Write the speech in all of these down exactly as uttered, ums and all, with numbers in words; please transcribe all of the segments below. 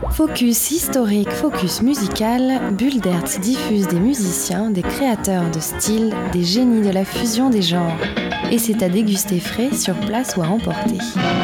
Focus historique, focus musical, Bulle d'Hertz diffuse des musiciens, des créateurs de style, des génies de la fusion des genres. Et c'est à déguster frais, sur place ou à emporter.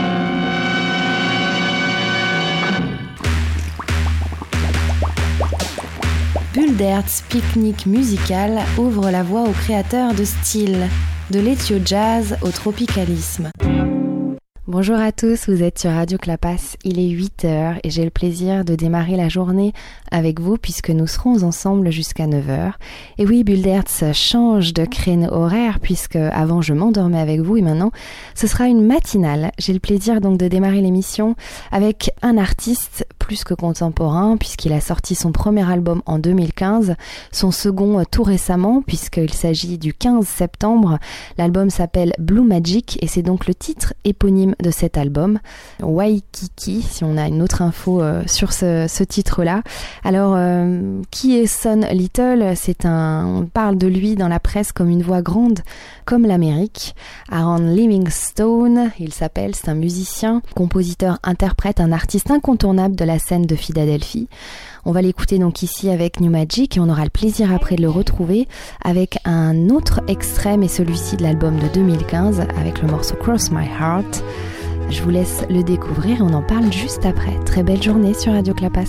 Bulle d'Hertz pique-nique musical ouvre la voie aux créateurs de style, de l'éthio-jazz au tropicalisme. Bonjour à tous, vous êtes sur Radio Clapas, il est huit heures et j'ai le plaisir de démarrer la journée avec vous puisque nous serons ensemble jusqu'à neuf heures. Et oui, Bulle d'Hertz change de créneau horaire puisque avant je m'endormais avec vous et maintenant ce sera une matinale. J'ai le plaisir donc de démarrer l'émission avec un artiste plus que contemporain puisqu'il a sorti son premier album en deux mille quinze, son second tout récemment puisqu'il s'agit du quinze septembre. L'album s'appelle Blue Magic et c'est donc le titre éponyme de cet album, Waikiki, si on a une autre info euh, sur ce, ce titre-là. Alors, euh, qui est Son Little ? C'est un, on parle de lui dans la presse comme une voix grande, comme l'Amérique. Aaron Livingstone, il s'appelle, c'est un musicien, compositeur, interprète, un artiste incontournable de la scène de Philadelphie. On va l'écouter donc ici avec New Magic et on aura le plaisir après de le retrouver avec un autre extrait, mais celui-ci de l'album de deux mille quinze avec le morceau Cross My Heart. Je vous laisse le découvrir et on en parle juste après. Très belle journée sur Radio Clapas.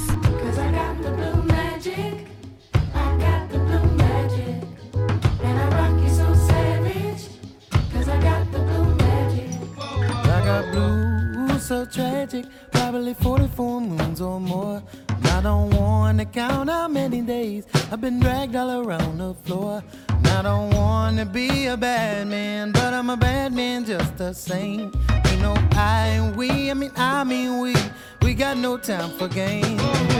So tragic, probably forty-four moons or more. I don't wanna count how many days I've been dragged all around the floor. I don't wanna be a bad man, but I'm a bad man just the same. You know I and we, I mean I mean we, we got no time for games.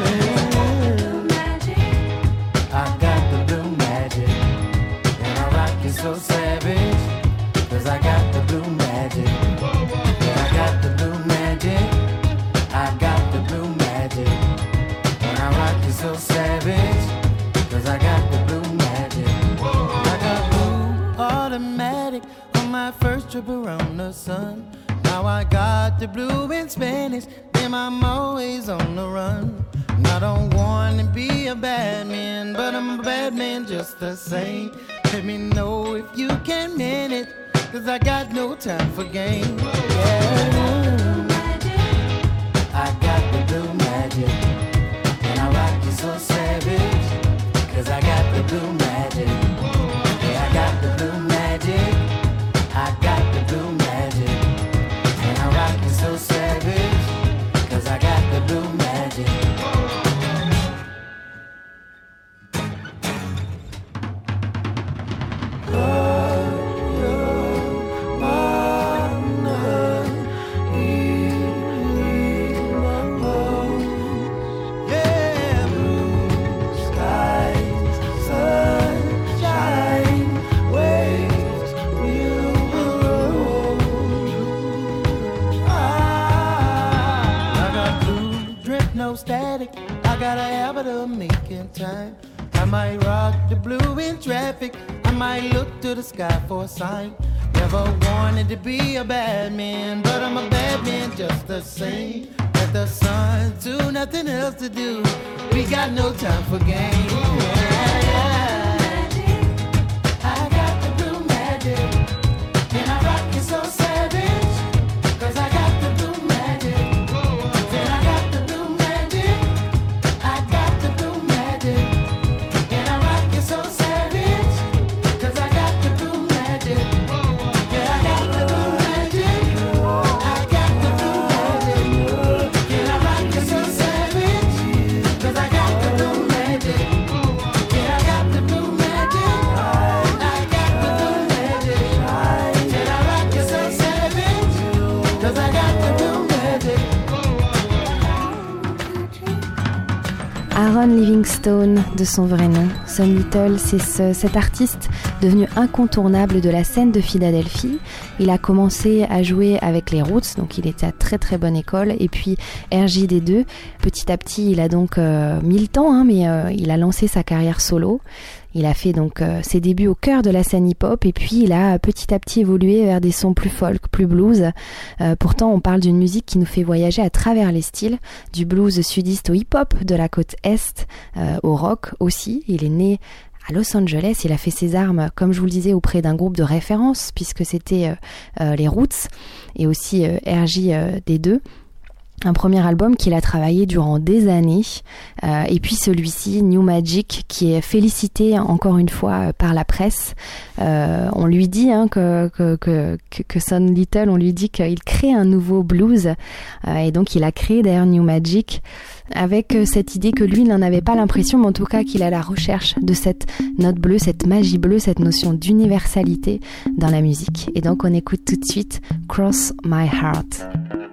I got the blue magic, and I rock it so savage, cause I got the blue magic. Yeah, I got the blue magic, I got the blue magic, and I rock it so savage, cause I got the blue magic. I got blue automatic on my first trip around the sun. Now I got the blue in Spanish, then I'm always on the run. And I don't wanna be a bad man, but I'm a bad man just the same. Let me know if you can manage, cause I got no time for games. Yeah. I got the blue magic, and I rock you so savage, cause I got the blue magic. Yeah, I got the blue magic, I got the blue magic, and I rock you so savage, cause I got the blue magic. Static, I got a habit of making time. I might rock the blue in traffic, I might look to the sky for a sign. Never wanted to be a bad man, but I'm a bad man just the same. Let the sun do, nothing else to do, we got no time for games. Yeah, yeah. I got the blue magic, and I rock it so savage, cause I got the blue magic. Aaron Livingstone, de son vrai nom. Son Little, c'est ce, cet artiste devenu incontournable de la scène de Philadelphie. Il a commencé à jouer avec les Roots, donc il était à très très bonne école, et puis R J D deux. Petit à petit, il a donc euh, mis le temps, hein, mais euh, il a lancé sa carrière solo. Il a fait donc euh, ses débuts au cœur de la scène hip-hop et puis il a petit à petit évolué vers des sons plus folk, plus blues. Euh, pourtant, on parle d'une musique qui nous fait voyager à travers les styles, du blues sudiste au hip-hop, de la côte est euh, au rock aussi. Il est né à Los Angeles, il a fait ses armes, comme je vous le disais, auprès d'un groupe de référence puisque c'était euh, euh, les Roots et aussi euh, R J D deux. Un premier album qu'il a travaillé durant des années, euh, et puis celui-ci, New Magic, qui est félicité encore une fois par la presse. Euh, on lui dit hein, que, que, que, que Son Little, on lui dit qu'il crée un nouveau blues, euh, et donc il a créé d'ailleurs New Magic avec cette idée que lui n'en avait pas l'impression, mais en tout cas qu'il est à la recherche de cette note bleue, cette magie bleue, cette notion d'universalité dans la musique. Et donc on écoute tout de suite Cross My Heart.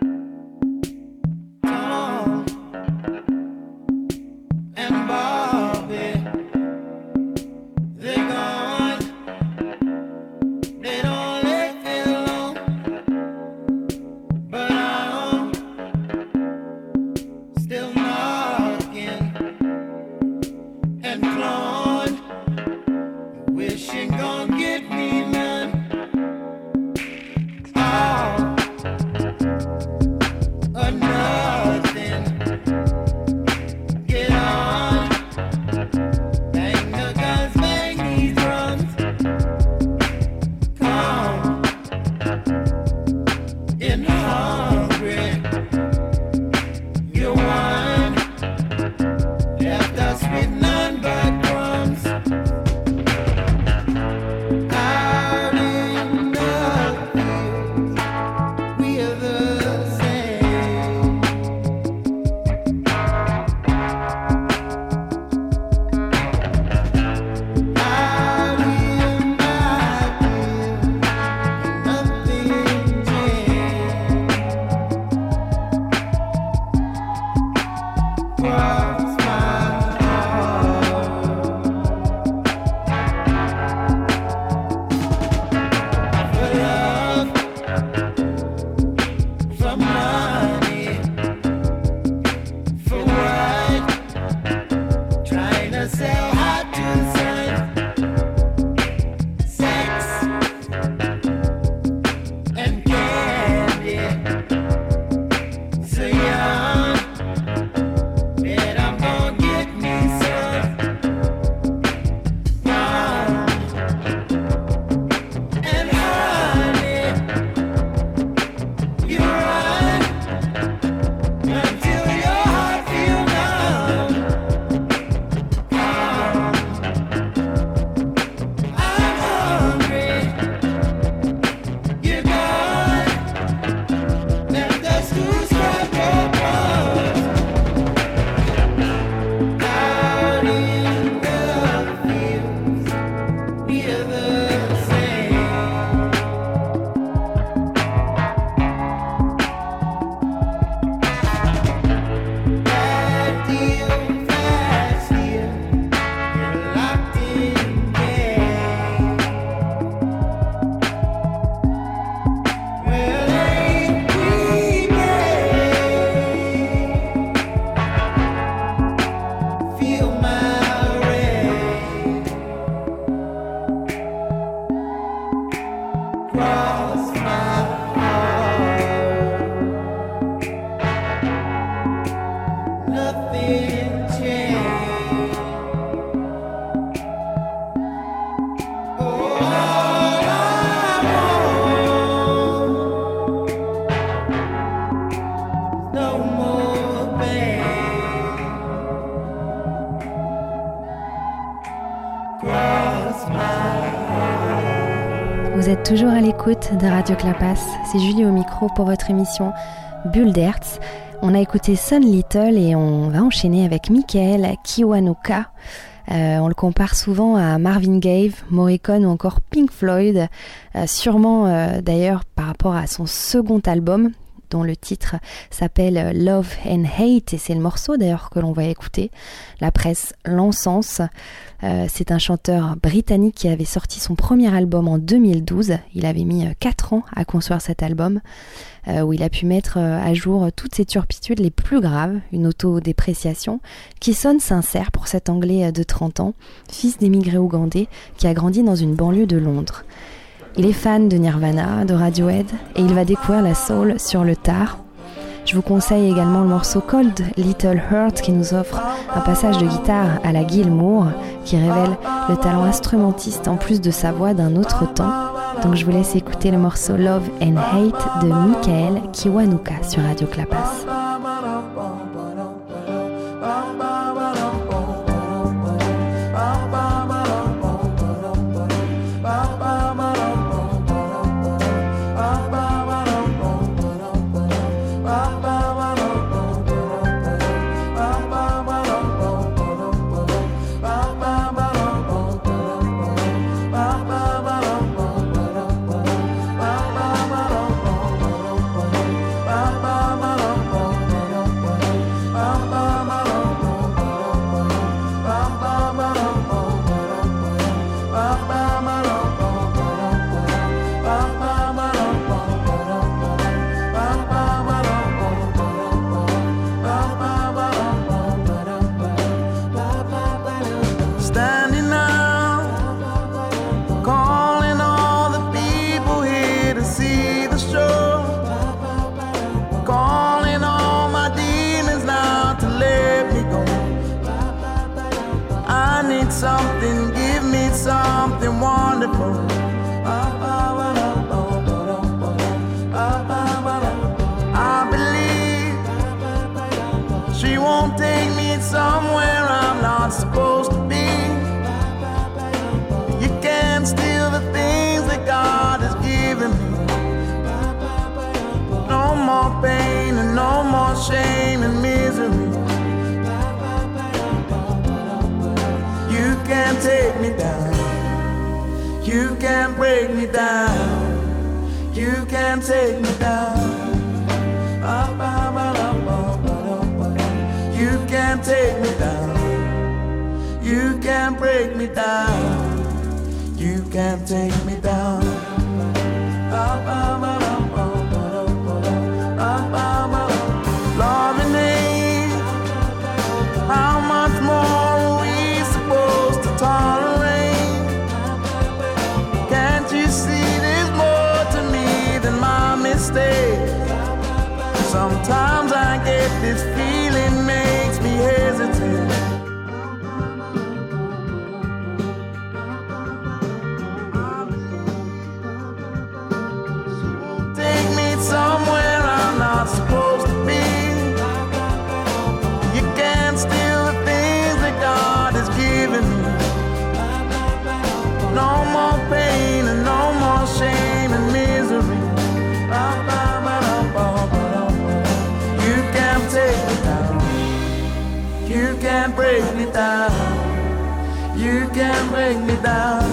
Vous êtes toujours à l'écoute de Radio Clapas. C'est Julie au micro pour votre émission Bulle d'Hertz. On a écouté Son Little et on va enchaîner avec Michael Kiwanuka. Euh, on le compare souvent à Marvin Gaye, Morricone ou encore Pink Floyd, euh, sûrement euh, d'ailleurs par rapport à son second album, dont le titre s'appelle Love and Hate, et c'est le morceau d'ailleurs que l'on va écouter. La presse l'encense. Euh, c'est un chanteur britannique qui avait sorti son premier album en deux mille douze. Il avait mis quatre ans à construire cet album, euh, où il a pu mettre à jour toutes ses turpitudes les plus graves, une autodépréciation qui sonne sincère pour cet Anglais de trente ans, fils d'émigrés ougandais qui a grandi dans une banlieue de Londres. Il est fan de Nirvana, de Radiohead, et il va découvrir la soul sur le tard. Je vous conseille également le morceau Cold Little Heart qui nous offre un passage de guitare à la Gilmour qui révèle le talent instrumentiste en plus de sa voix d'un autre temps. Donc je vous laisse écouter le morceau Love and Hate de Michael Kiwanuka sur Radio Clapas. Something, give me something wonderful. I believe she won't take me somewhere I'm not supposed to be. You can't steal the things that God has given me. No more pain and no more shame and misery. You can't take me down. You can't break me down. You can't take me down. You can't take me down. You can't break me down. You can't take me down. Love and hate, how much more tolerate? Can't you see there's more to me than my mistake? Sometimes I get this feeling makes me hesitate. Take me somewhere I'm not supposed to be. You can't steal the things that God has given me. No more pain and no more shame and misery. You can't take me down. You can't break me down. You can't break me down.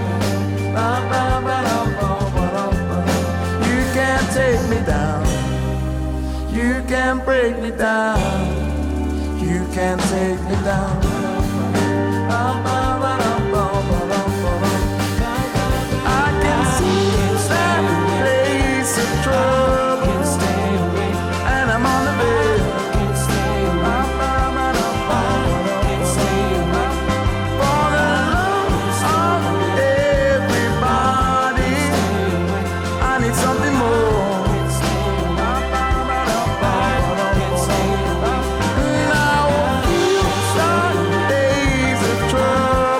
You can't take me down. You can't break me down. You can't take me down. Trouble.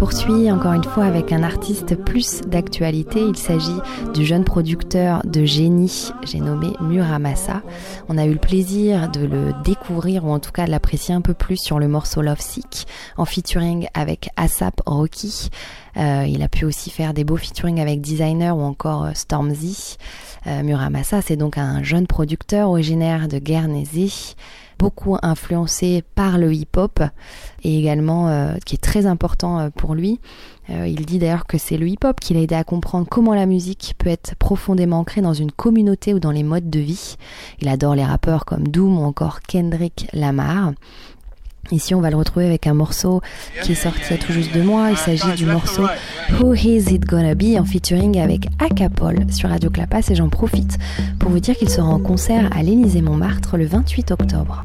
poursuit encore une fois avec un artiste plus d'actualité. Il s'agit du jeune producteur de génie, j'ai nommé Muramasa. On a eu le plaisir de le découvrir ou en tout cas de l'apprécier un peu plus sur le morceau Love Sick en featuring avec A$ap Rocky. Euh, il a pu aussi faire des beaux featuring avec Designer ou encore Stormzy. Euh, Muramasa, c'est donc un jeune producteur originaire de Guernesey, beaucoup influencé par le hip-hop et également euh, qui est très important pour lui. Euh, il dit d'ailleurs que c'est le hip-hop qui l'a aidé à comprendre comment la musique peut être profondément ancrée dans une communauté ou dans les modes de vie. Il adore les rappeurs comme Doom ou encore Kendrick Lamar. Ici, on va le retrouver avec un morceau qui est sorti il y a tout juste deux mois. Il s'agit du morceau Who Is It Gonna Be en featuring avec Acapol sur Radio Clapas. Et j'en profite pour vous dire qu'il sera en concert à l'Élysée-Montmartre le vingt-huit octobre.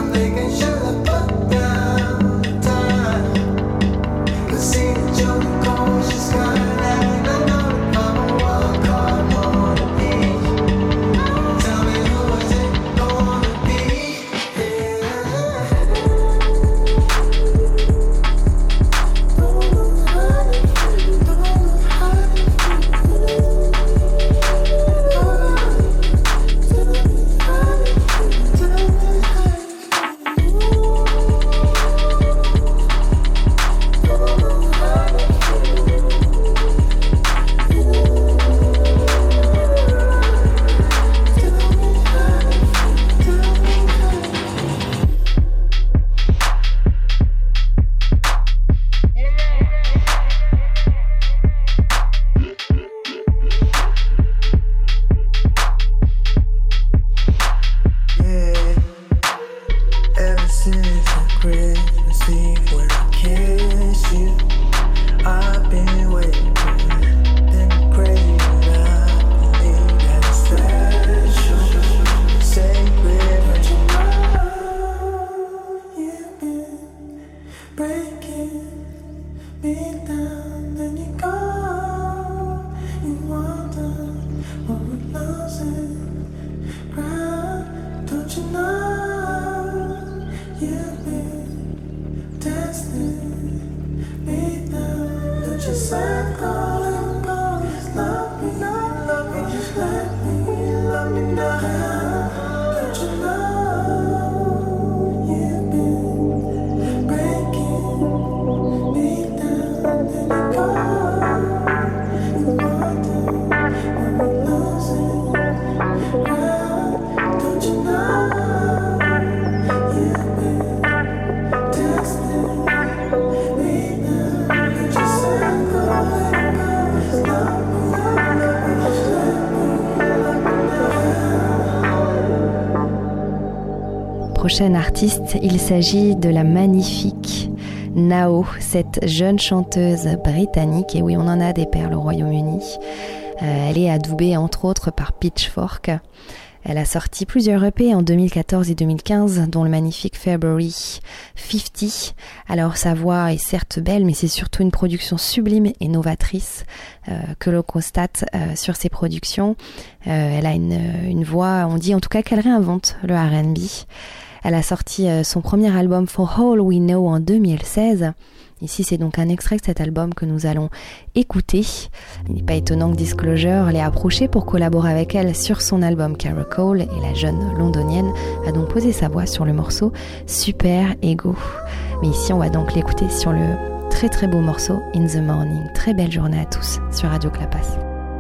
See the joke. prochaine artiste, il s'agit de la magnifique Nao, cette jeune chanteuse britannique. Et oui, on en a des perles au Royaume-Uni. Euh, elle est adoubée entre autres par Pitchfork. Elle a sorti plusieurs E P en deux mille quatorze et deux mille quinze, dont le magnifique February cinquante. Alors sa voix est certes belle, mais c'est surtout une production sublime et novatrice euh, que l'on constate euh, sur ses productions. Euh, elle a une, une voix, on dit en tout cas qu'elle réinvente le R and B. Elle a sorti euh, son premier album For All We Know en deux mille seize. Ici, c'est donc un extrait de cet album que nous allons écouter. Il n'est pas étonnant que Disclosure l'ait approchée pour collaborer avec elle sur son album Caracol, et la jeune londonienne a donc posé sa voix sur le morceau Super Ego. Mais ici, on va donc l'écouter sur le très très beau morceau In the Morning. Très belle journée à tous sur Radio Clapas.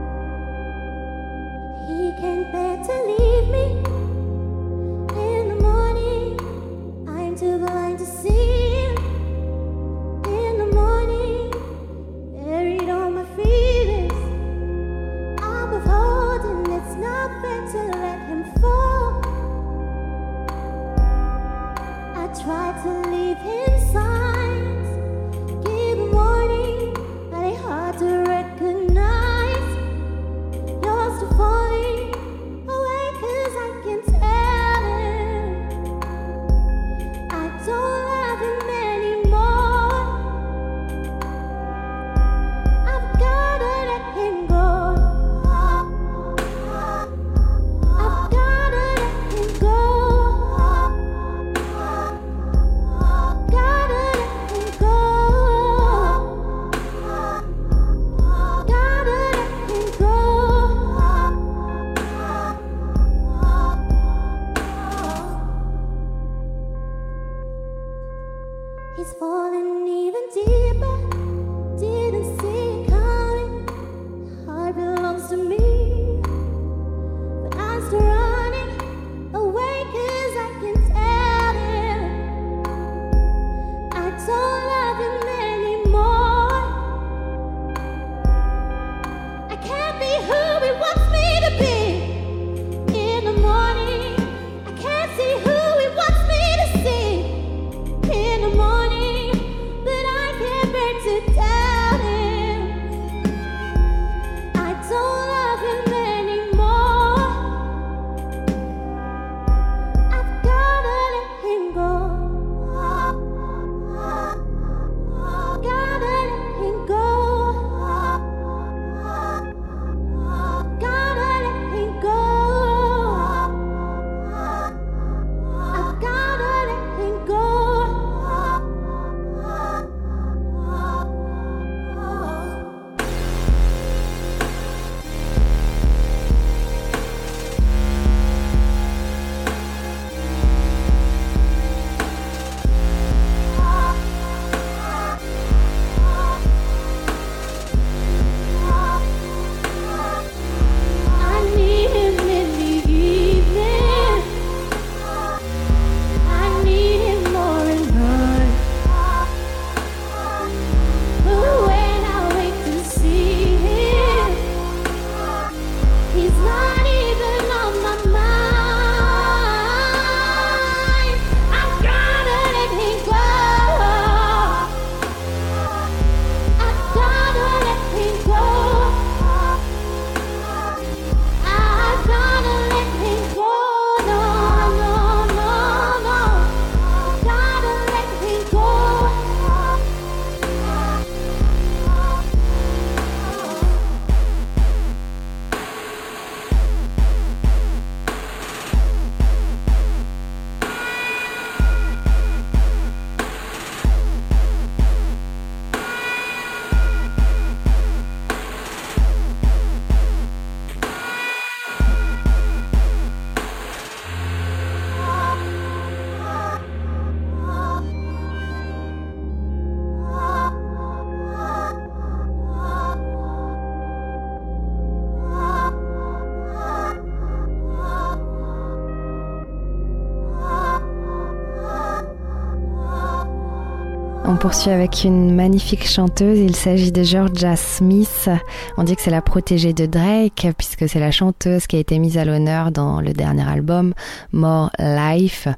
On poursuit avec une magnifique chanteuse, il s'agit de Georgia Smith. On dit que c'est la protégée de Drake puisque c'est la chanteuse qui a été mise à l'honneur dans le dernier album More Life.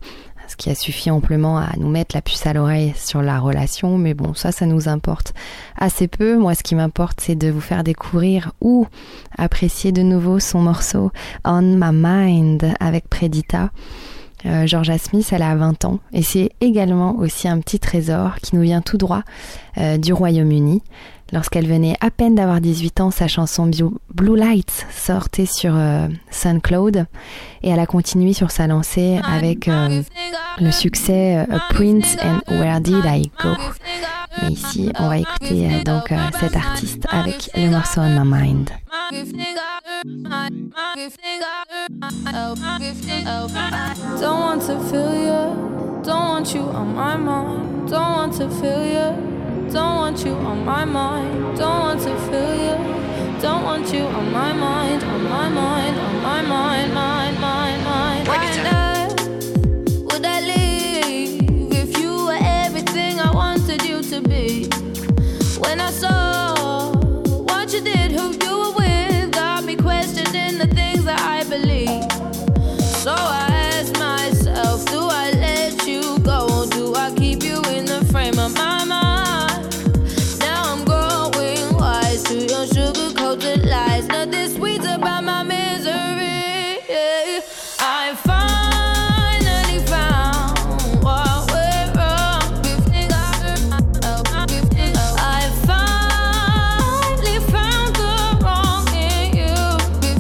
ce qui a suffi amplement à nous mettre la puce à l'oreille sur la relation, mais bon, ça, ça nous importe assez peu. Moi, ce qui m'importe, c'est de vous faire découvrir ou apprécier de nouveau son morceau On My Mind avec Predita. Euh, Georgia Smith, elle a vingt ans et c'est également aussi un petit trésor qui nous vient tout droit euh, du Royaume-Uni. Lorsqu'elle venait à peine d'avoir dix-huit ans, sa chanson Blue Lights sortait sur euh, SoundCloud et elle a continué sur sa lancée avec euh, le succès euh, Prince and Where Did I Go. Mais ici, on va écouter euh, donc euh, cet artiste avec le morceau On My Mind. Don't want to feel you, don't want you on my mind, don't want to feel you. Don't want you on my mind, don't want to feel you. Don't want you on my mind, on my mind, on my mind, mind, mind, mind. Why would I leave if you were everything I wanted you to be? When I saw what you did, who you were with, got me questioning the things that I believe. So I asked myself, do I let you go? Do I keep you in the frame of my mind? To your sugar-coated lies, nothing sweet about my misery. Yeah. I finally found what went wrong. I finally found the wrong in you.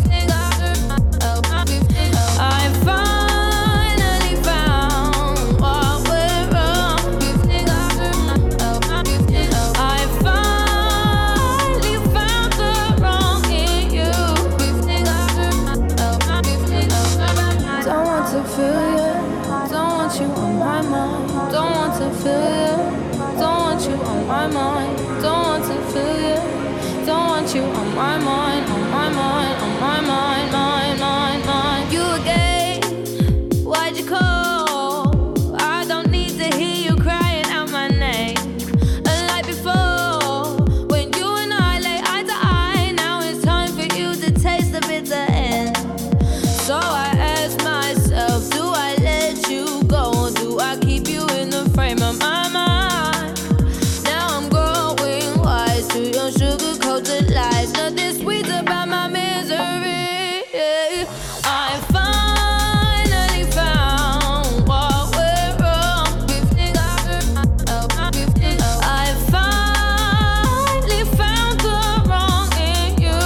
I finally found what went wrong. I finally feel you, don't want you on my mind, don't want to feel you, don't want you on my mind, don't want to feel you, don't want you on my mind, on my mind, on my mind, mind, mind, mind. You again, why'd you call? I don't need to hear you crying out my name. Unlike before, when you and I lay eye to eye, now it's time for you to taste the bitter end. So I ask myself, do I let you go? Do I keep you in the frame of my mind? Now I'm growing wise to your sugar-coated lies. Nothing sweet about my misery. Yeah. I finally found what went wrong. I finally found the wrong in you.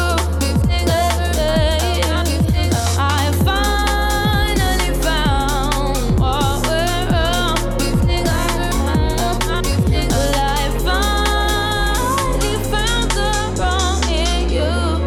I finally found what went wrong. I finally found the wrong in you.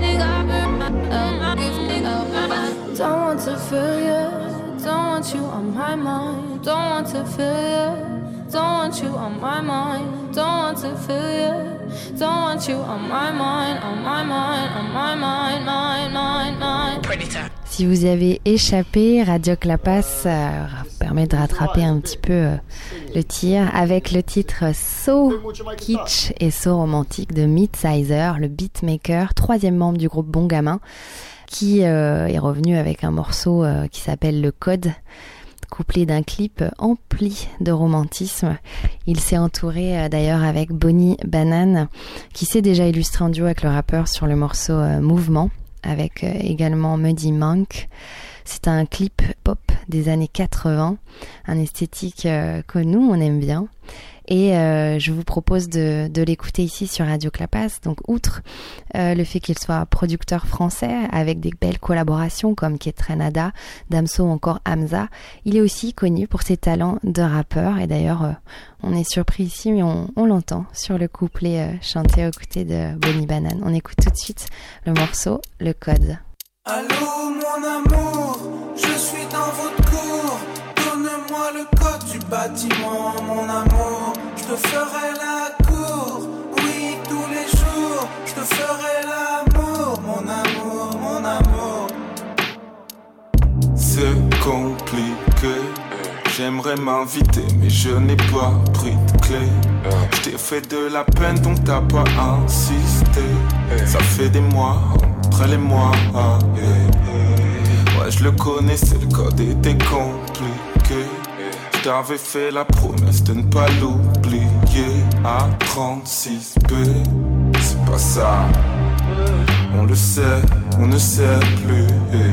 Don't want to feel you, don't want you on my mind. Don't want to feel you, don't want you on my mind. Don't want to feel you, don't want you on my mind, on my mind, on my mind, mind, mind, mind. Predator. Si vous y avez échappé, Radio Clapas euh, permet de rattraper un petit peu euh, le tir avec le titre So Kitsch et So Romantique de Midsizer, le beatmaker, troisième membre du groupe Bon Gamin, qui euh, est revenu avec un morceau euh, qui s'appelle Le Code, couplé d'un clip empli de romantisme. Il s'est entouré euh, d'ailleurs avec Bonnie Banane, qui s'est déjà illustré en duo avec le rappeur sur le morceau euh, Mouvement, avec euh, également Muddy Monk. C'est un clip pop des années quatre-vingts, un esthétique euh, que nous on aime bien. Et euh, je vous propose de, de l'écouter ici sur Radio Clapas. Donc outre euh, le fait qu'il soit producteur français avec des belles collaborations comme Ketranada, Damso ou encore Hamza, il est aussi connu pour ses talents de rappeur. Et d'ailleurs, euh, on est surpris ici, mais on, on l'entend sur le couplet euh, chanté aux côtés de Bonnie Banane. On écoute tout de suite le morceau Le Code. Allô mon amour, je suis dans votre cour. Donne-moi le code du bâtiment, mon amour. Je te ferai la cour, oui tous les jours. Je te ferai l'amour, mon amour, mon amour. C'est compliqué, j'aimerais m'inviter mais je n'ai pas pris de clé. Je t'ai fait de la peine donc t'as pas insisté. Ça fait des mois, entre les mois. Ouais je le connais, c'est le code était compliqué. t'avais fait la promesse de ne pas l'oublier. À trente-six B, c'est pas ça. On le sait, on ne sait plus.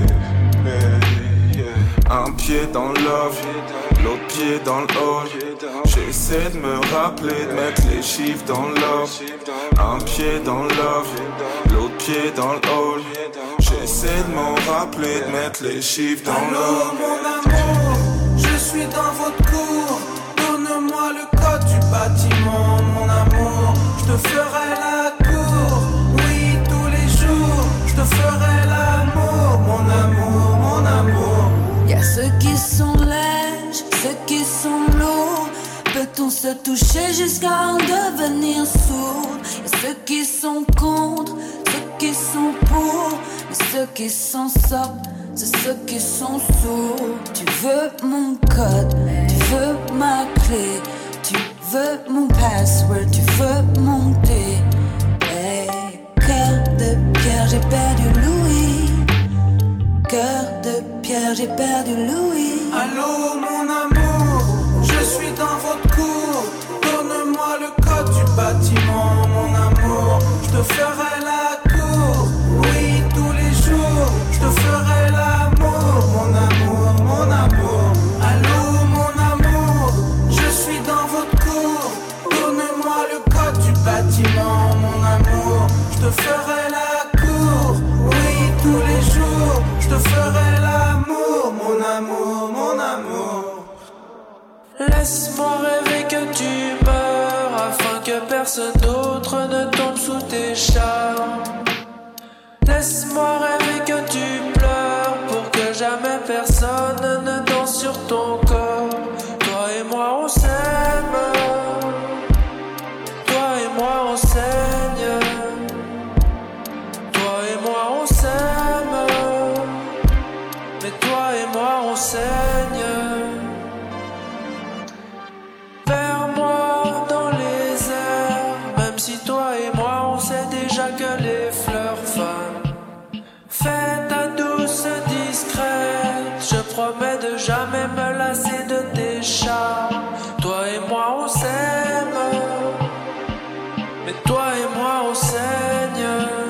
Un pied dans le love, l'autre pied dans le hall. J'essaie de me rappeler de mettre les chiffres dans le love. Un pied dans le love, l'autre pied dans le hall. J'essaie de m'en rappeler de mettre les chiffres dans le love. Allô mon amour, je suis dans votre cour. Donne-moi le code du bâtiment, mon amour. Je te ferai la cour, oui tous les jours. Je te ferai l'amour, mon amour, mon amour. Y'a ceux qui sont lèges, ceux qui sont lourds. Peut-on se toucher jusqu'à en devenir sourd? Y'a ceux qui sont contre, ceux qui sont pour. Mais ceux qui s'en sortent, c'est ceux qui sont sourds. Tu veux mon code, tu veux ma clé, tu veux mon password, tu veux monter. Hey, cœur de pierre, j'ai perdu Louis. Cœur de pierre, j'ai perdu Louis. Allô mon amour, je suis dans votre cour. Donne-moi le code du bâtiment, mon amour. Je te ferai la cour, oui tous les jours. Je te ferai l'amour, mon amour, mon amour. Allô mon amour, je suis dans votre cour. Donne-moi le code du bâtiment, mon amour. Je te ferai la cour, oui tous les jours. Je te ferai l'amour, mon amour, mon amour. Laisse-moi rêver que tu meurs, afin que personne d'autre ne tombe sous tes charmes. Laisse-moi rêver que tu pleures, pour que jamais personne ne danse sur ton corps. Toi et moi on s'aime, toi et moi on saigne. Toi et moi on s'aime, mais toi et moi on saigne. Vers-moi dans les airs, même si toi et moi on sait déjà que les fleurs fanent. Fais ta douce discrète, je promets de jamais me lasser de tes charmes. Toi et moi on s'aime, mais toi et moi on saigne.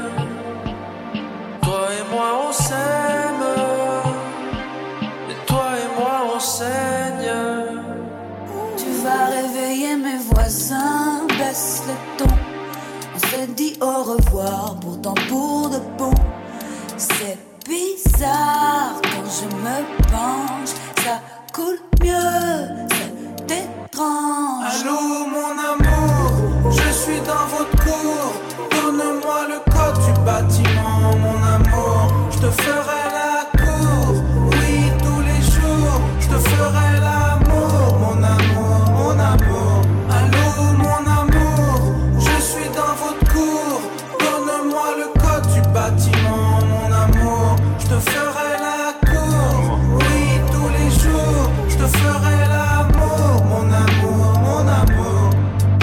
Toi et moi on s'aime, mais toi et moi on saigne. Tu vas réveiller mes voisins, baisse le ton. On s'est dit au revoir, pourtant pour de bon. C'est bizarre quand je me penche, ça coule mieux, c'est étrange. Allô mon amour, je suis dans votre cour. Donne-moi le code du bâtiment, mon amour. Je te ferai la cour, oui tous les jours. Je te ferai l'amour, mon amour, mon amour. Allô mon amour, je suis dans votre cour. Donne-moi le code du bâtiment, mon amour. Je te ferai la cour, oui tous les jours. Je te ferai l'amour, mon amour, mon amour.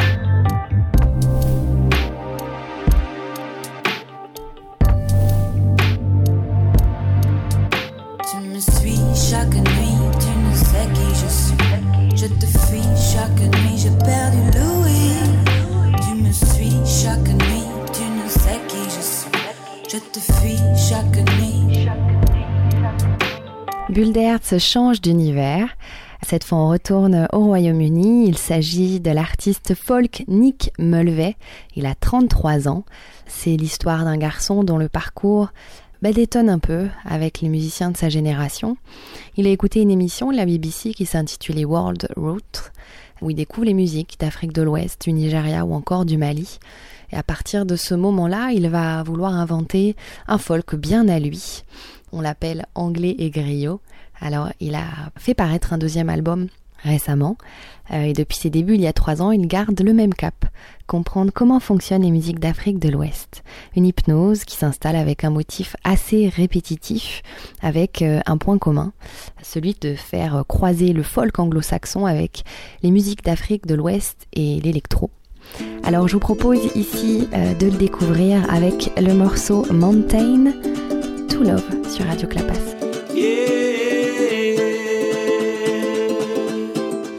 Tu me suis chaque nuit, tu ne sais qui je suis. Je te fuis chaque nuit, j'ai perdu Louis. Tu me suis chaque nuit, tu ne sais qui je suis. Je te fuis chaque nuit. Bulle d'Hertz change d'univers. Cette fois, on retourne au Royaume-Uni. Il s'agit de l'artiste folk Nick Mulvey. Il a trente-trois ans. C'est l'histoire d'un garçon dont le parcours bah, détonne un peu avec les musiciens de sa génération. Il a écouté une émission de la B B C qui s'intitulait World Roots, où il découvre les musiques d'Afrique de l'Ouest, du Nigeria ou encore du Mali. Et à partir de ce moment-là, il va vouloir inventer un folk bien à lui. On l'appelle anglais et griot. Alors, il a fait paraître un deuxième album récemment. Euh, et depuis ses débuts, il y a trois ans, il garde le même cap. Comprendre comment fonctionnent les musiques d'Afrique de l'Ouest. Une hypnose qui s'installe avec un motif assez répétitif, avec euh, un point commun, celui de faire croiser le folk anglo-saxon avec les musiques d'Afrique de l'Ouest et l'électro. Alors je vous propose ici euh, de le découvrir avec le morceau Mountain to Love sur Radio Clapas. Yeah.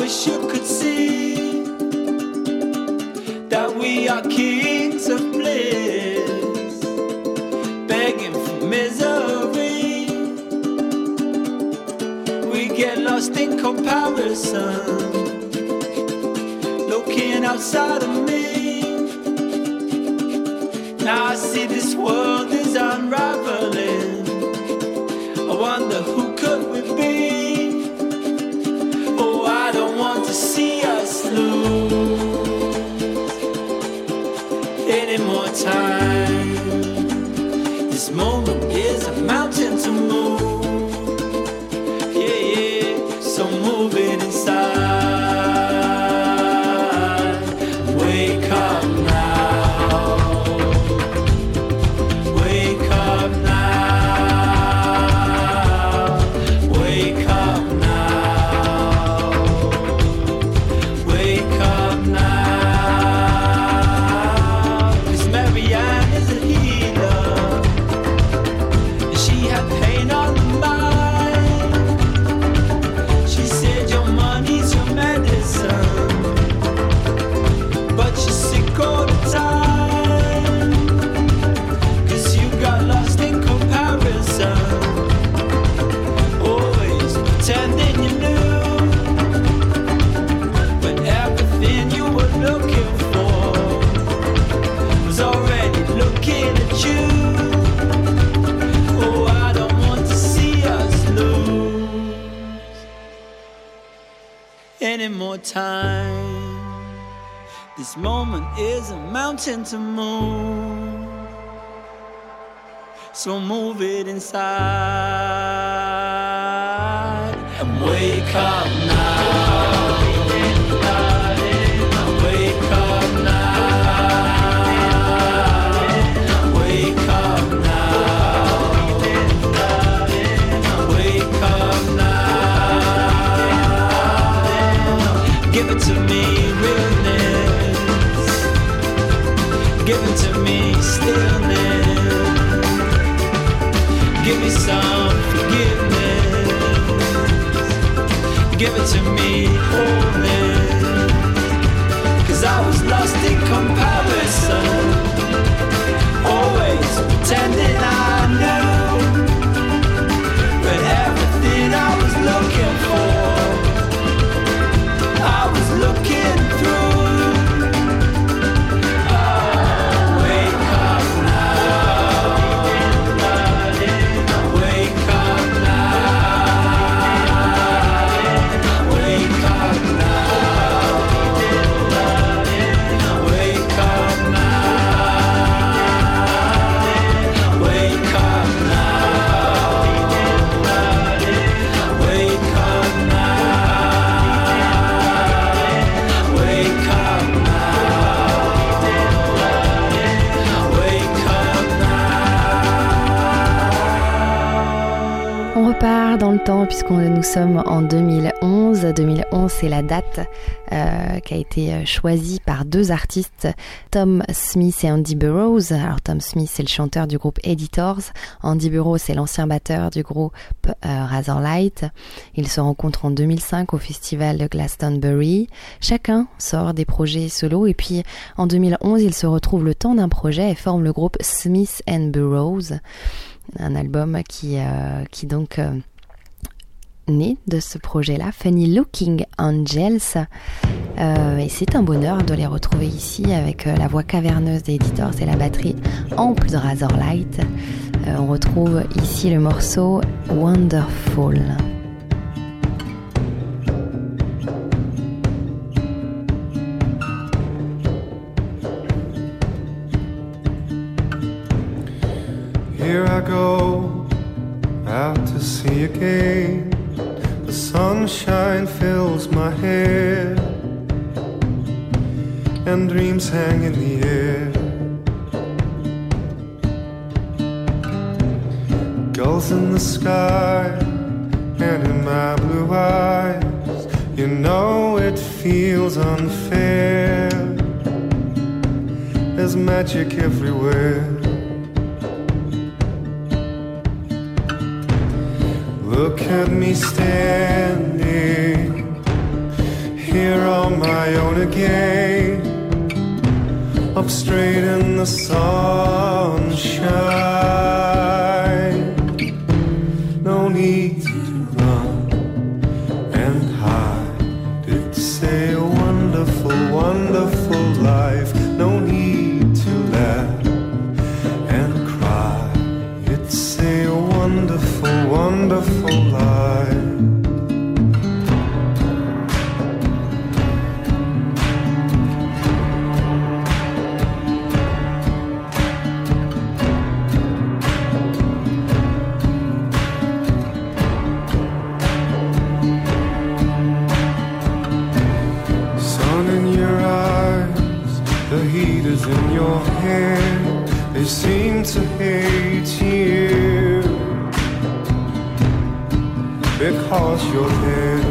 wish you could see that we are kings of bliss, begging for misery. We get lost in comparison, looking outside of me. Now I see this world is unraveling. I wonder who could we be? Oh, I don't want to see us lose any more time. This moment is a mountain to move. Yeah, yeah, so move it inside. Wake up now. Wake up now. Wake up now. Wake up now. 'Cause Marianne is a healer, and she had pain on the mind. She said your money's your medicine, but you're sick all the time. 'Cause you got lost in comparison, always pretending you knew, but everything you were looking for was already looking at you. Oh, I don't want to see us lose any more time. This moment is a mountain to move, so move it inside and wake up now. Wake up now. Wake up now. Wake up now. Give it to me, realness. Give it to me, stillness. Give me some forgiveness. Give it to me, wholeness. 'Cause I was lost in comparison, always pretending I knew, but everything I was looking for, I was looking through. Dans le temps, puisque nous sommes en deux mille onze. deux mille onze, c'est la date euh, qui a été choisie par deux artistes, Tom Smith et Andy Burroughs. Alors Tom Smith, c'est le chanteur du groupe Editors. Andy Burroughs, c'est l'ancien batteur du groupe euh, Razorlight. Ils se rencontrent en deux mille cinq au festival de Glastonbury. Chacun sort des projets solo et puis en deux mille onze, ils se retrouvent le temps d'un projet et forment le groupe Smith and Burroughs. Un album qui, euh, qui donc euh, naît de ce projet-là, Funny Looking Angels. Euh, et c'est un bonheur de les retrouver ici avec euh, la voix caverneuse des Editors et la batterie ample de Razorlight. Euh, on retrouve ici le morceau Wonderful. Here I go, out to sea again. The sunshine fills my hair, and dreams hang in the air. Gulls in the sky, and in my blue eyes, you know it feels unfair. There's magic everywhere. Look at me standing the sunshine. No need to run and hide. It's a wonderful, wonderful life. No need to laugh and cry. It's a wonderful, wonderful life. In your hair, they seem to hate you because you're there.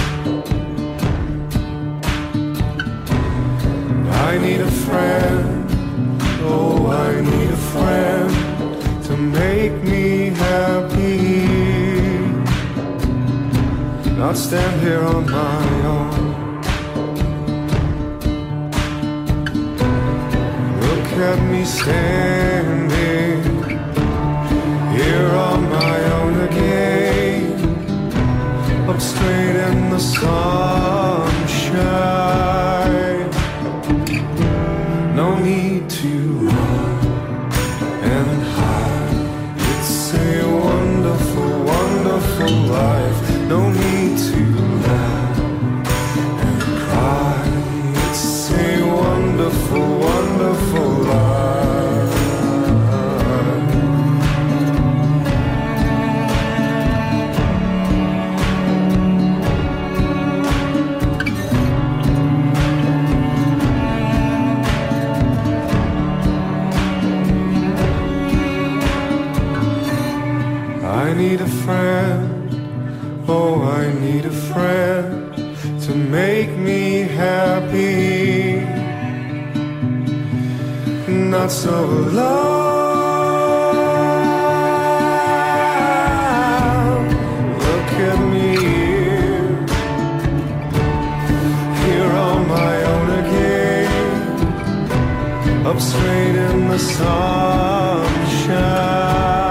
I need a friend, oh I need a friend to make me happy, not stand here on my own. Look at me standing here on my own again, up straight in the sunshine. No need to run and hide. It's a wonderful, wonderful life. No need to laugh and cry. It's a wonderful, wonderful life. I need a friend, oh I need a friend to make me happy, not so alone. Look at me here on my own again, up straight in the sunshine.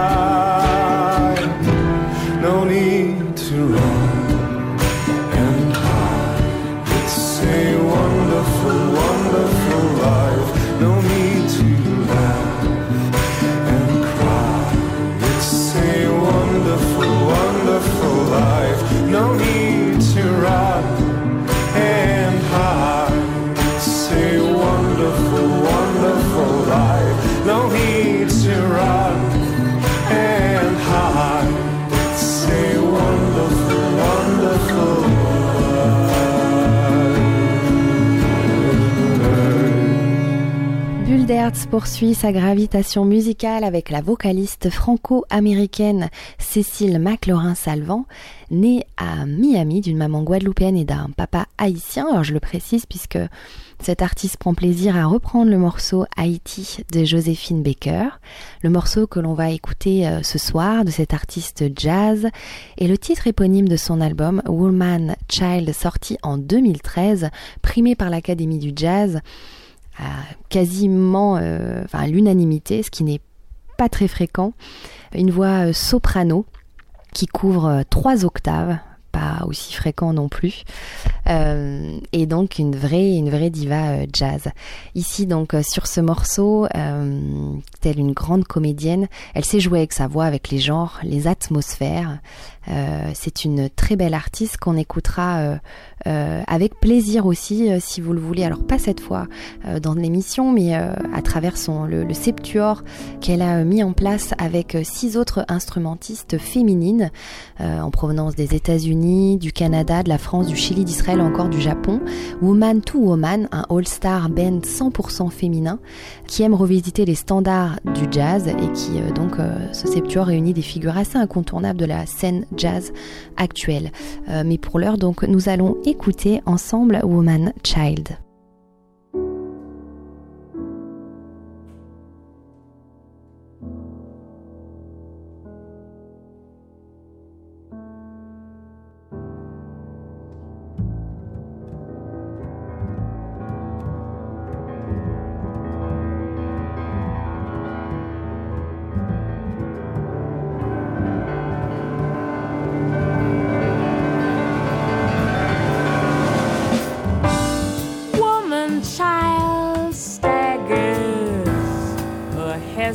No need to run and hide. It's a wonderful, wonderful life. No need to laugh and cry. It's a wonderful, wonderful life. No need to run and hide. It's a wonderful, wonderful life. No need to run and hide. It's a wonderful, wonderful life. Bulle d'Hertz poursuit sa gravitation musicale avec la vocaliste franco-américaine Cécile McLaurin-Salvant, née à Miami d'une maman guadeloupéenne et d'un papa haïtien. Alors je le précise puisque cette artiste prend plaisir à reprendre le morceau Haïti de Joséphine Baker. Le morceau que l'on va écouter ce soir de cette artiste jazz est le titre éponyme de son album Woman Child, sorti en deux mille treize, primé par l'Académie du Jazz à quasiment euh, enfin, à l'unanimité, ce qui n'est pas très fréquent. Une voix euh, soprano qui couvre euh, trois octaves, pas aussi fréquent non plus, euh, et donc une vraie, une vraie diva euh, jazz. Ici donc euh, sur ce morceau, euh, telle une grande comédienne, elle sait jouer avec sa voix, avec les genres, les atmosphères. Euh, c'est une très belle artiste qu'on écoutera euh, euh, avec plaisir aussi, euh, si vous le voulez. Alors pas cette fois euh, dans l'émission, mais euh, à travers son le, le septuor qu'elle a mis en place avec euh, six autres instrumentistes féminines euh, en provenance des États-Unis, du Canada, de la France, du Chili, d'Israël, encore du Japon. Woman to Woman, un all-star band cent pour cent féminin qui aime revisiter les standards du jazz et qui euh, donc euh, ce septuor réunit des figures assez incontournables de la scène jazz actuelle. Euh, mais pour l'heure, donc, nous allons écouter ensemble Woman Child.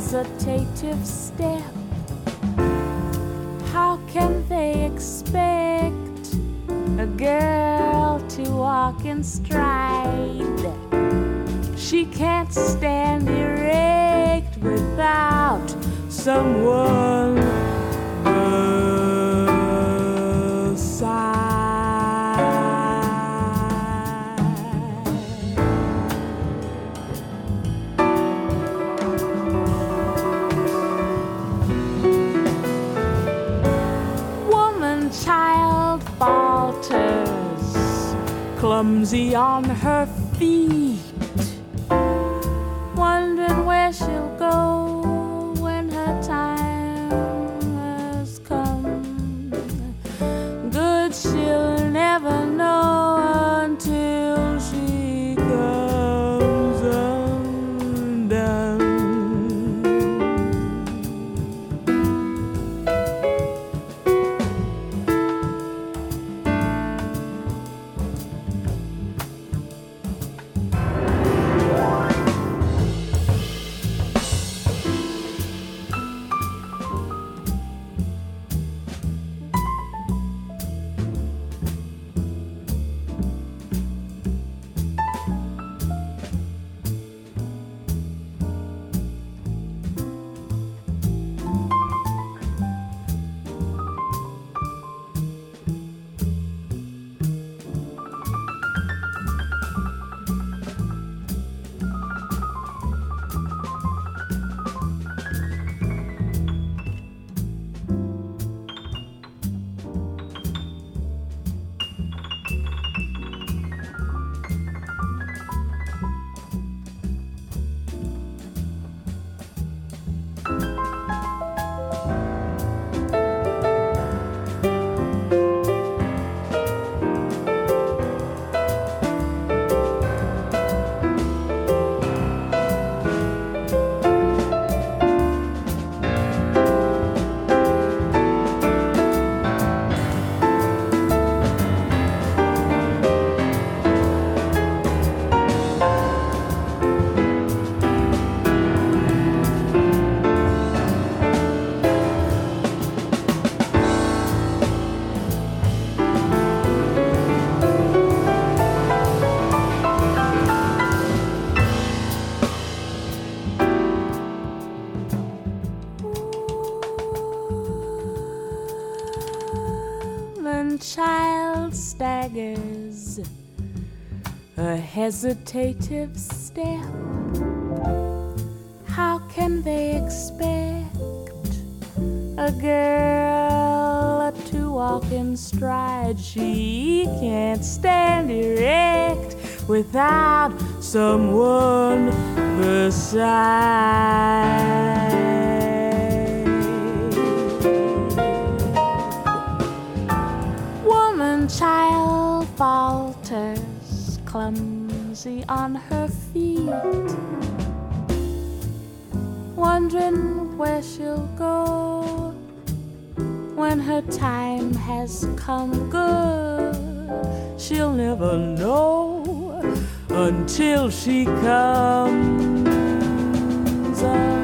hesitative step. How can they expect a girl to walk in stride? She can't stand erect without someone beside. Woman, child falters, clumsy on her feet, wondering where she'll go when her time has come. Good, she'll never know until she comes undone. Child staggers, a hesitative step. How can they expect a girl to walk in stride? She can't stand erect without someone beside. Child falters, clumsy on her feet, wondering where she'll go when her time has come. Good, she'll never know until she comes undone.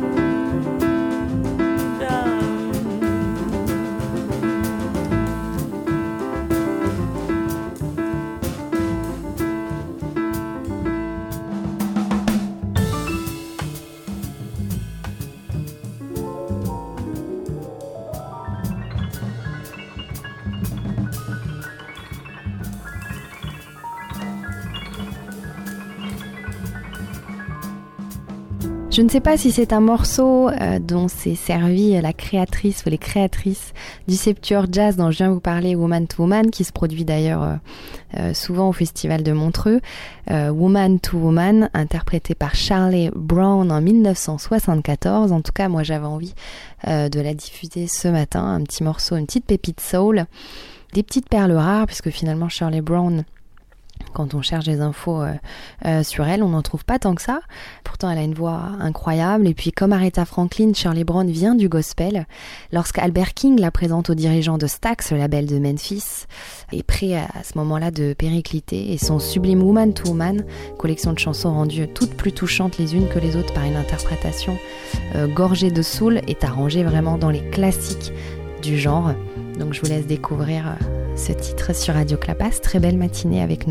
Je ne sais pas si c'est un morceau euh, dont s'est servie la créatrice ou les créatrices du Septuor Jazz dont je viens vous parler, Woman to Woman, qui se produit d'ailleurs euh, euh, souvent au Festival de Montreux. Euh, Woman to Woman, interprété par Charlie Brown en dix-neuf cent soixante-quatorze. En tout cas, moi j'avais envie euh, de la diffuser ce matin, un petit morceau, une petite pépite soul, des petites perles rares, puisque finalement Charlie Brown, quand on cherche des infos euh, euh, sur elle, on n'en trouve pas tant que ça. Pourtant, elle a une voix incroyable. Et puis, comme Aretha Franklin, Shirley Brown vient du gospel. Lorsqu'Albert King la présente aux dirigeants de Stax, le label de Memphis, est prêt à, à ce moment-là de péricliter. Et son sublime Woman to Woman, collection de chansons rendues toutes plus touchantes les unes que les autres par une interprétation euh, gorgée de soul, est arrangée vraiment dans les classiques du genre. Donc je vous laisse découvrir euh, ce titre sur Radio Clapas. Très belle matinée avec nous.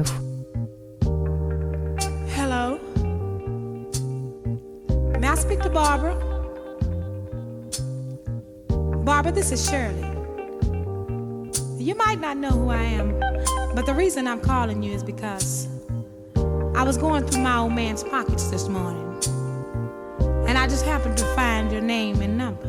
Hello. May I speak to Barbara? Barbara, this is Shirley. You might not know who I am, but the reason I'm calling you is because I was going through my old man's pockets this morning, and I just happened to find your name and number.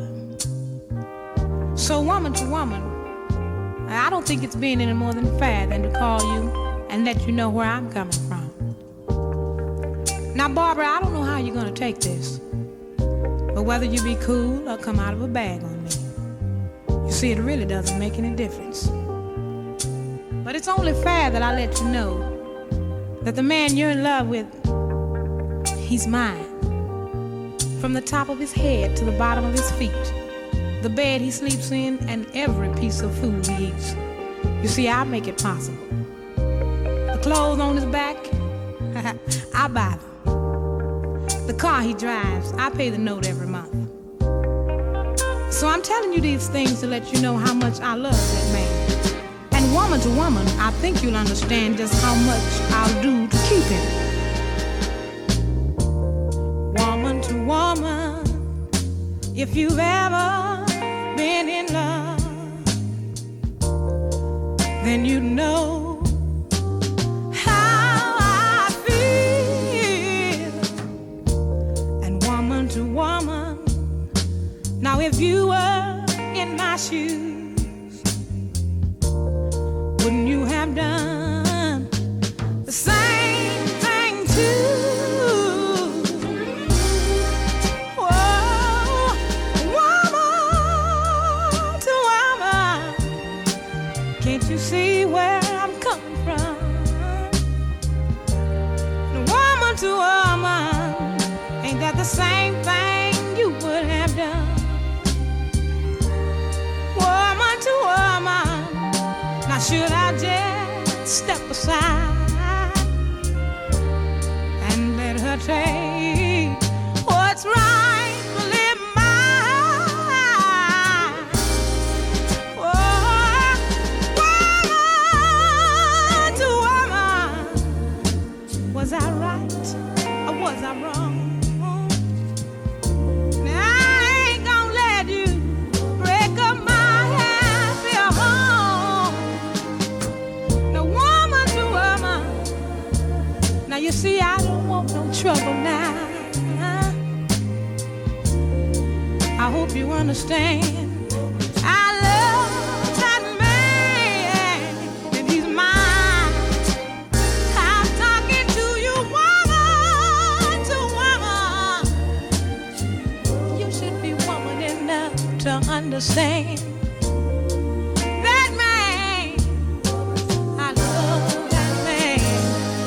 So woman to woman, I don't think it's being any more than fair than to call you and let you know where I'm coming from. Now, Barbara, I don't know how you're going to take this, but whether you be cool or come out of a bag on me, you see, it really doesn't make any difference. But it's only fair that I let you know that the man you're in love with, he's mine. From the top of his head to the bottom of his feet, the bed he sleeps in, and every piece of food he eats. You see, I make it possible. The clothes on his back, I buy them. The car he drives, I pay the note every month. So I'm telling you these things to let you know how much I love that man. And woman to woman, I think you'll understand just how much I'll do to keep him. Woman to woman, if you've ever been in love, then you know how I feel. And woman to woman, now if you were in my shoes, wouldn't you have done the same thing too? See where I'm coming from. And woman to woman, ain't that the same thing you would have done? Woman to woman, now should I just step aside and let her take what's right? Was I right or was I wrong? Now I ain't gonna let you break up my happy home. Now woman to woman, now you see I don't want no trouble now. I hope you understand. Understand that man, I love that man.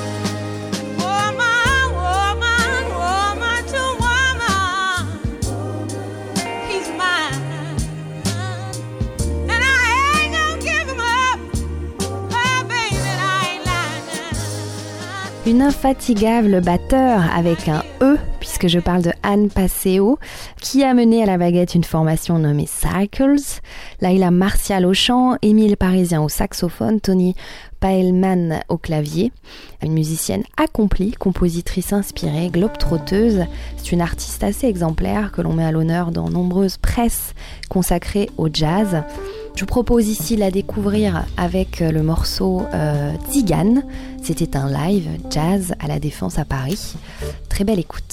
Woman, woman, woman to woman, he's mine, and I ain't gonna give him up. Oh baby, I ain't lying. Une infatigable batteur avec un E, puisque je parle de Anne Passeo, qui a mené à la baguette une formation nommée Cycles. Laila Martial au chant, Émile Parisien au saxophone, Tony Paelman au clavier. Une musicienne accomplie, compositrice inspirée, globe-trotteuse. C'est une artiste assez exemplaire que l'on met à l'honneur dans nombreuses presses consacrées au jazz. Je vous propose ici de la découvrir avec le morceau euh, Tzigane. C'était un live jazz à la Défense à Paris. Très belle écoute.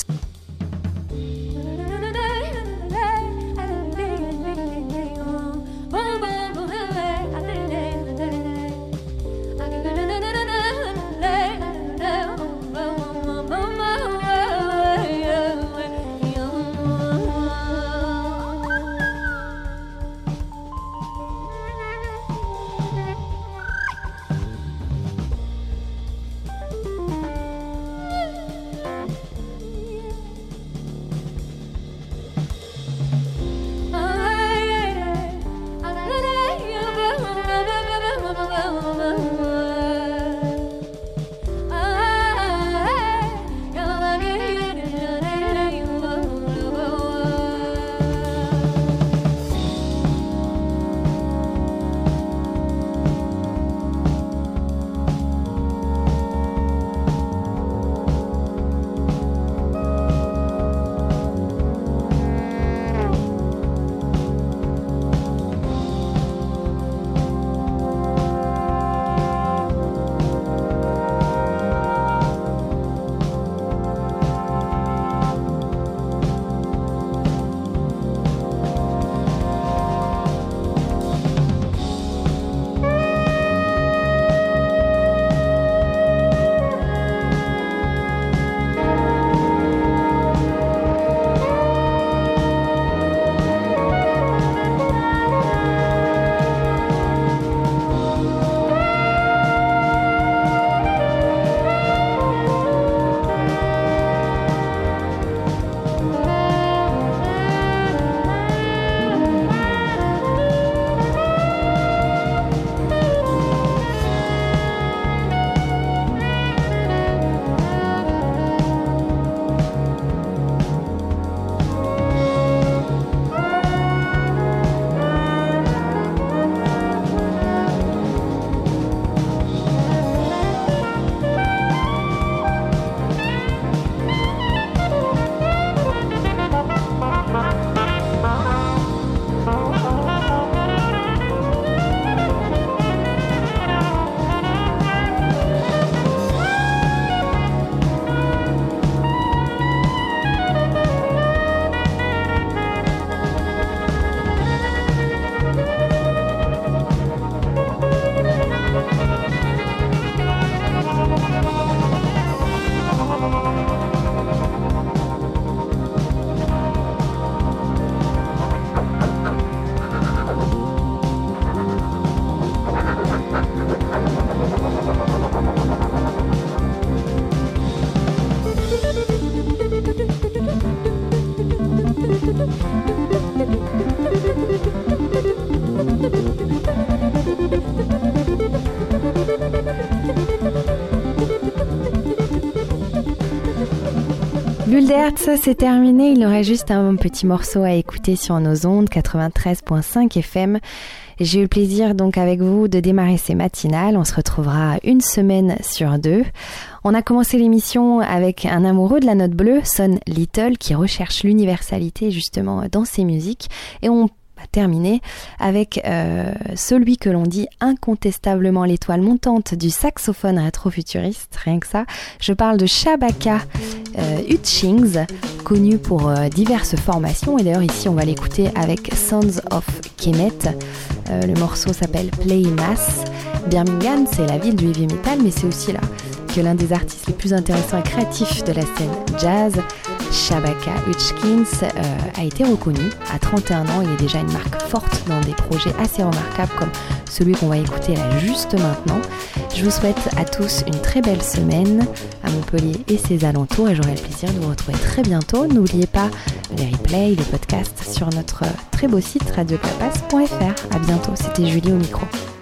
Bulle d'Hertz, c'est terminé. Il nous reste juste un petit morceau à écouter sur nos ondes, quatre-vingt-treize virgule cinq F M. J'ai eu le plaisir donc avec vous de démarrer ces matinales. On se retrouvera une semaine sur deux. On a commencé l'émission avec un amoureux de la note bleue, Son Little, qui recherche l'universalité justement dans ses musiques. Et on va terminer avec euh, celui que l'on dit incontestablement l'étoile montante du saxophone rétro-futuriste, rien que ça. Je parle de Shabaka euh, Hutchings, connu pour euh, diverses formations. Et d'ailleurs ici on va l'écouter avec Sons of Kemet. Euh, le morceau s'appelle Play Mass. Birmingham, c'est la ville du heavy metal, mais c'est aussi là que l'un des artistes les plus intéressants et créatifs de la scène jazz, Shabaka Hutchings, euh, a été reconnu. À trente et un ans, il est déjà une marque forte dans des projets assez remarquables comme celui qu'on va écouter là juste maintenant. Je vous souhaite à tous une très belle semaine à Montpellier et ses alentours et j'aurai le plaisir de vous retrouver très bientôt. N'oubliez pas les replays, les podcasts sur notre très beau site radio clapas point f r. À bientôt, c'était Julie au micro.